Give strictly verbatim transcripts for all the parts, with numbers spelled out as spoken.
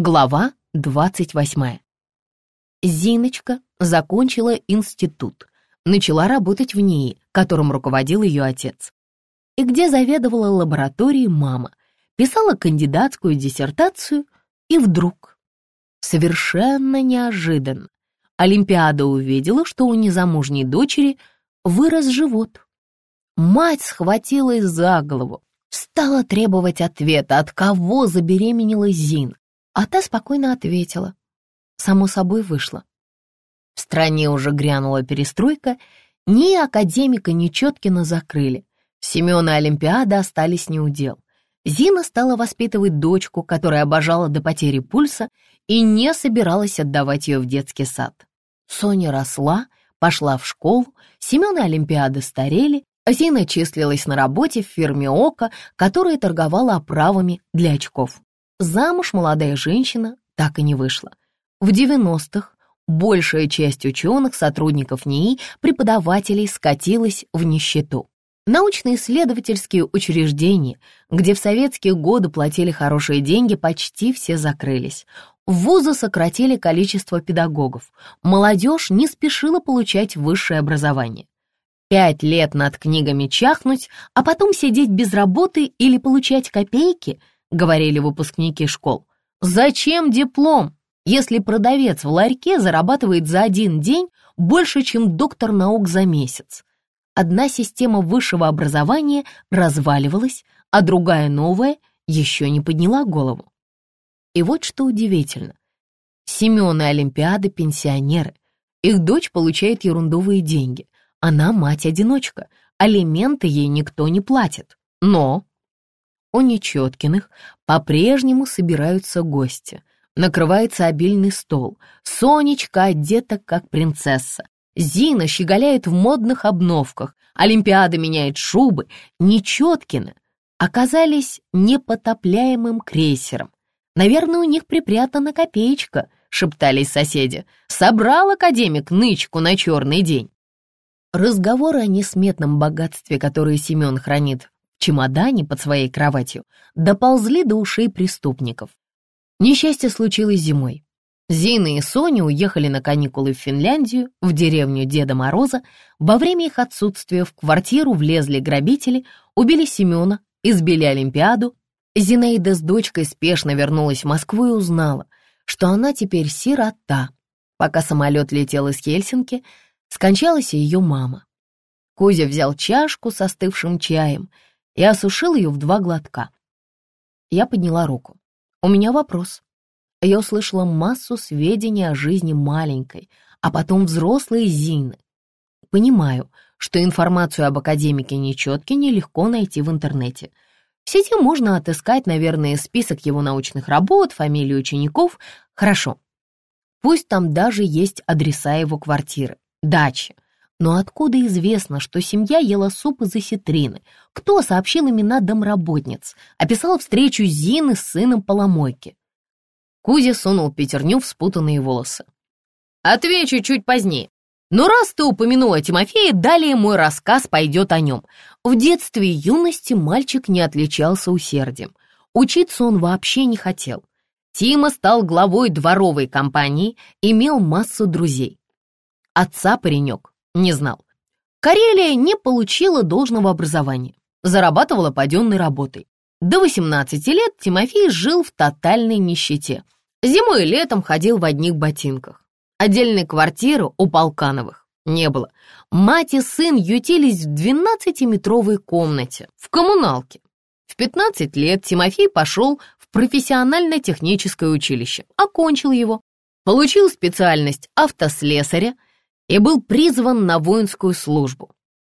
Глава двадцать восьмая. Зиночка закончила институт, начала работать в НИИ, которым руководил ее отец, и где заведовала лабораторией мама, писала кандидатскую диссертацию, и вдруг, совершенно неожиданно, Олимпиада увидела, что у незамужней дочери вырос живот. Мать схватилась за голову, стала требовать ответа, от кого забеременела Зина. А та спокойно ответила. Само собой вышло. В стране уже грянула перестройка, ни академика, ни Чёткина закрыли. Семён и Олимпиада остались неудел. Зина стала воспитывать дочку, которая обожала до потери пульса и не собиралась отдавать ее в детский сад. Соня росла, пошла в школу, Семён и Олимпиада старели, а Зина числилась на работе в фирме «Око», которая торговала оправами для очков. Замуж молодая женщина так и не вышла. В девяностых большая часть ученых, сотрудников НИИ, преподавателей скатилась в нищету. Научно-исследовательские учреждения, где в советские годы платили хорошие деньги, почти все закрылись. Вузы сократили количество педагогов. Молодежь не спешила получать высшее образование. Пять лет над книгами чахнуть, а потом сидеть без работы или получать копейки — говорили выпускники школ. Зачем диплом, если продавец в ларьке зарабатывает за один день больше, чем доктор наук за месяц? Одна система высшего образования разваливалась, а другая, новая, еще не подняла голову. И вот что удивительно. Семён и Олимпиада — пенсионеры. Их дочь получает ерундовые деньги. Она мать-одиночка, алименты ей никто не платит. Но у Нечёткиных по-прежнему собираются гости. Накрывается обильный стол. Сонечка одета как принцесса. Зина щеголяет в модных обновках. Олимпиада меняет шубы. Нечёткины оказались непотопляемым крейсером. Наверное, у них припрятана копеечка, шептались соседи. Собрал академик нычку на черный день. Разговоры о несметном богатстве, которое Семён хранит в чемодане под своей кроватью, доползли до ушей преступников. Несчастье случилось зимой. Зина и Соня уехали на каникулы в Финляндию, в деревню Деда Мороза. Во время их отсутствия в квартиру влезли грабители, убили Семёна, избили Олимпиаду. Зинаида с дочкой спешно вернулась в Москву и узнала, что она теперь сирота. Пока самолет летел из Хельсинки, скончалась и ее мама. Кузя взял чашку с остывшим чаем и осушил ее в два глотка. Я подняла руку. У меня вопрос. Я услышала массу сведений о жизни маленькой, а потом взрослой Зины. Понимаю, что информацию об академике Нечёткине легко найти в интернете. В сети можно отыскать, наверное, список его научных работ, фамилии учеников. Хорошо. Пусть там даже есть адреса его квартиры, дачи. Но откуда известно, что семья ела суп из осетрины? Кто сообщил имена домработниц? Описал встречу Зины с сыном поломойки. Кузя сунул пятерню в спутанные волосы. «Отвечу чуть позднее. Но раз ты упомянула Тимофея, далее мой рассказ пойдет о нем. В детстве и юности мальчик не отличался усердием. Учиться он вообще не хотел. Тима стал главой дворовой компании, имел массу друзей. Отца паренек не знал. Карелия не получила должного образования, зарабатывала паденной работой. До восемнадцати лет Тимофей жил в тотальной нищете. Зимой и летом ходил в одних ботинках. Отдельной квартиры у Полкановых не было. Мать и сын ютились в двенадцатиметровой комнате, в коммуналке. В пятнадцать лет Тимофей пошел в профессионально-техническое училище, окончил его, получил специальность автослесаря и был призван на воинскую службу.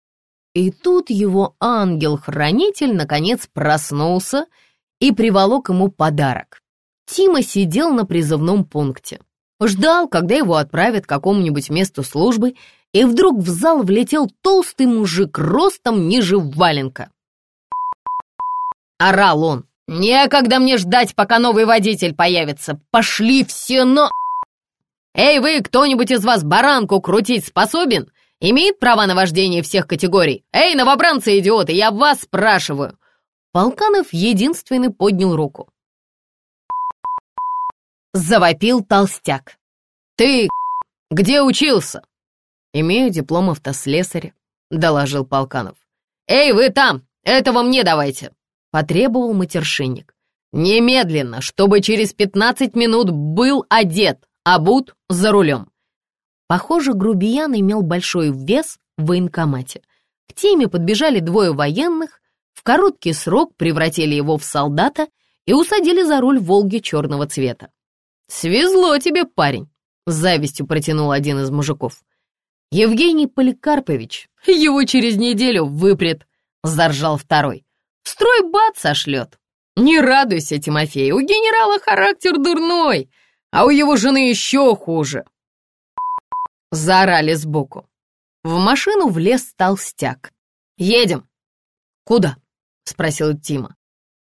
И тут его ангел-хранитель наконец проснулся и приволок ему подарок. Тима сидел на призывном пункте, ждал, когда его отправят к какому-нибудь месту службы, и вдруг в зал влетел толстый мужик ростом ниже валенка. Орал он: «Некогда мне ждать, пока новый водитель появится! Пошли все на...» «Эй, вы, кто-нибудь из вас баранку крутить способен? Имеет право на вождение всех категорий? Эй, новобранцы-идиоты, я вас спрашиваю!» Полканов единственный поднял руку. завопил толстяк. «Ты где учился?» «Имею диплом автослесаря», — доложил Полканов. «Эй, вы там, этого мне давайте!» — потребовал матершинник. «Немедленно, чтобы через пятнадцать минут был одет, обут за рулем». Похоже, грубиян имел большой вес в военкомате. К Тиме подбежали двое военных, в короткий срок превратили его в солдата и усадили за руль «Волги» черного цвета. «Свезло тебе, парень!» — с завистью протянул один из мужиков. «Евгений Поликарпович его через неделю выпрет», — заржал второй. «В стройбат сошлет». «Не радуйся, Тимофей, у генерала характер дурной, а у его жены еще хуже!» Заорали сбоку. В машину влез толстяк. «Едем». «Куда?» — спросил Тима.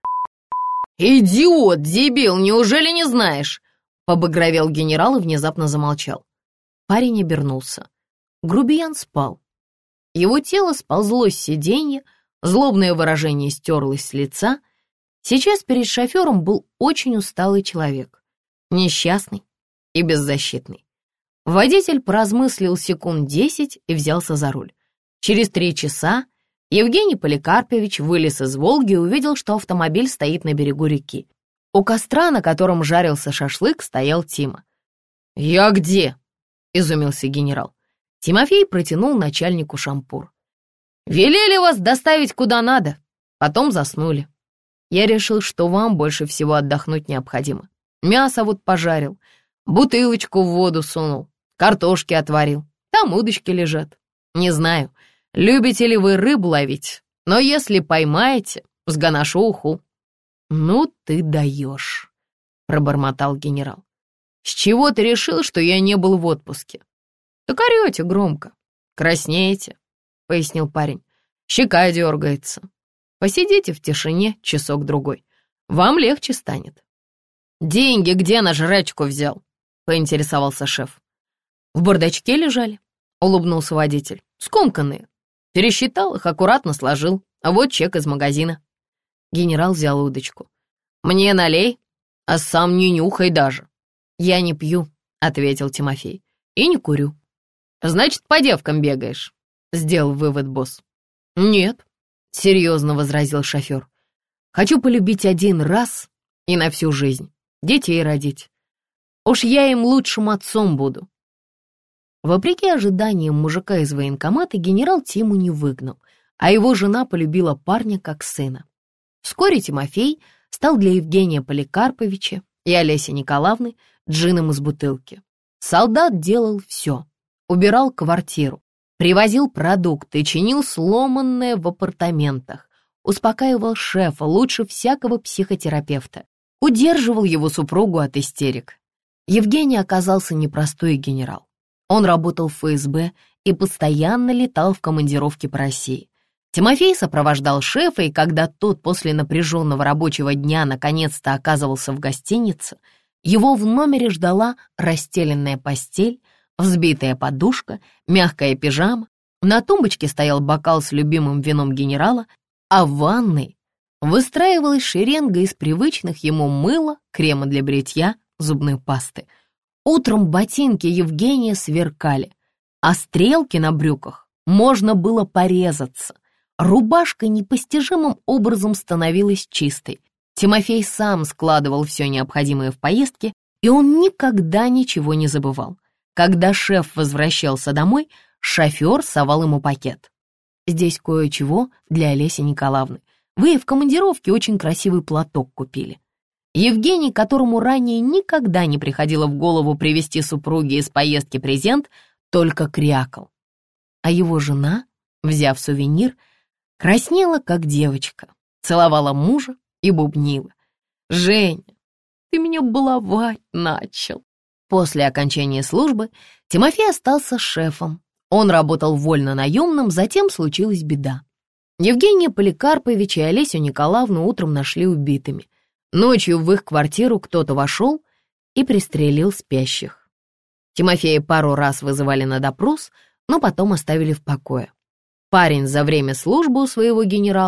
«Идиот, дебил, неужели не знаешь?» Побагровел генерал и внезапно замолчал. Парень обернулся. Грубиян спал. Его тело сползло с сиденья, злобное выражение стерлось с лица. Сейчас перед шофером был очень усталый человек, несчастный и беззащитный. Водитель поразмыслил секунд десять и взялся за руль. Через три часа Евгений Поликарпович вылез из «Волги» и увидел, что автомобиль стоит на берегу реки. У костра, на котором жарился шашлык, стоял Тима. «Я где?» — изумился генерал. Тимофей протянул начальнику шампур. «Велели вас доставить куда надо, потом заснули. Я решил, что вам больше всего отдохнуть необходимо. Мясо вот пожарил, бутылочку в воду сунул, картошки отварил, там удочки лежат. Не знаю, любите ли вы рыбу ловить, но если поймаете, сгоношу уху». «Ну ты даешь», — пробормотал генерал. «С чего ты решил, что я не был в отпуске?» «Так орете громко, краснеете», — пояснил парень. «Щека дергается. Посидите в тишине часок-другой, вам легче станет». «Деньги где на жрачку взял?» — поинтересовался шеф. «В бардачке лежали», — улыбнулся водитель. «Скомканные. Пересчитал их, аккуратно сложил. А вот чек из магазина». Генерал взял удочку. «Мне налей, а сам не нюхай даже». «Я не пью», — ответил Тимофей. «И не курю». «Значит, по девкам бегаешь», — сделал вывод босс. «Нет», — серьезно возразил шофер. «Хочу полюбить один раз и на всю жизнь, детей родить. Уж я им лучшим отцом буду». Вопреки ожиданиям мужика из военкомата, генерал Тиму не выгнал, а его жена полюбила парня как сына. Вскоре Тимофей стал для Евгения Поликарповича и Олеси Николаевны джином из бутылки. Солдат делал все. Убирал квартиру, привозил продукты, чинил сломанное в апартаментах, успокаивал шефа лучше всякого психотерапевта, удерживал его супругу от истерик. Евгений оказался непростой генерал. Он работал в эф эс бэ и постоянно летал в командировки по России. Тимофей сопровождал шефа, и когда тот после напряженного рабочего дня наконец-то оказывался в гостинице, его в номере ждала расстеленная постель, взбитая подушка, мягкая пижама, на тумбочке стоял бокал с любимым вином генерала, а в ванной выстраивалась шеренга из привычных ему мыла, крема для бритья, зубной пасты. Утром ботинки Евгения сверкали, а стрелки на брюках можно было порезаться. Рубашка непостижимым образом становилась чистой. Тимофей сам складывал все необходимое в поездке, и он никогда ничего не забывал. Когда шеф возвращался домой, шофер совал ему пакет. «Здесь кое-чего для Олеси Николаевны. Вы в командировке очень красивый платок купили». Евгений, которому ранее никогда не приходило в голову привезти супруге из поездки презент, только крякал. А его жена, взяв сувенир, краснела, как девочка, целовала мужа и бубнила: «Женя, ты меня баловать начал». После окончания службы Тимофей остался шефом. Он работал вольно-наемным, затем случилась беда. Евгения Поликарповича и Олесю Николаевну утром нашли убитыми. Ночью в их квартиру кто-то вошел и пристрелил спящих. Тимофея пару раз вызывали на допрос, но потом оставили в покое. Парень за время службы у своего генерала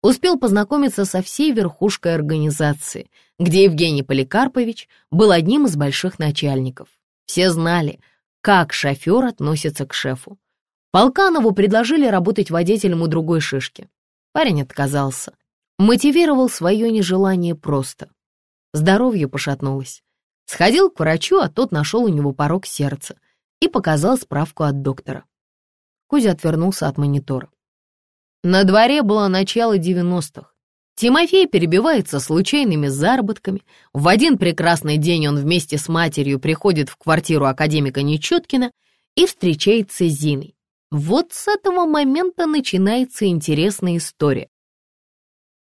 Успел познакомиться со всей верхушкой организации, где Евгений Поликарпович был одним из больших начальников. Все знали, как шофер относится к шефу. Полканову предложили работать водителем у другой шишки. Парень отказался. Мотивировал свое нежелание просто. Здоровье пошатнулось. Сходил к врачу, а тот нашел у него порок сердца и показал справку от доктора. Кузя отвернулся от монитора. На дворе было начало девяностых. Тимофей перебивается случайными заработками. В один прекрасный день он вместе с матерью приходит в квартиру академика Нечеткина и встречается с Зиной. Вот с этого момента начинается интересная история.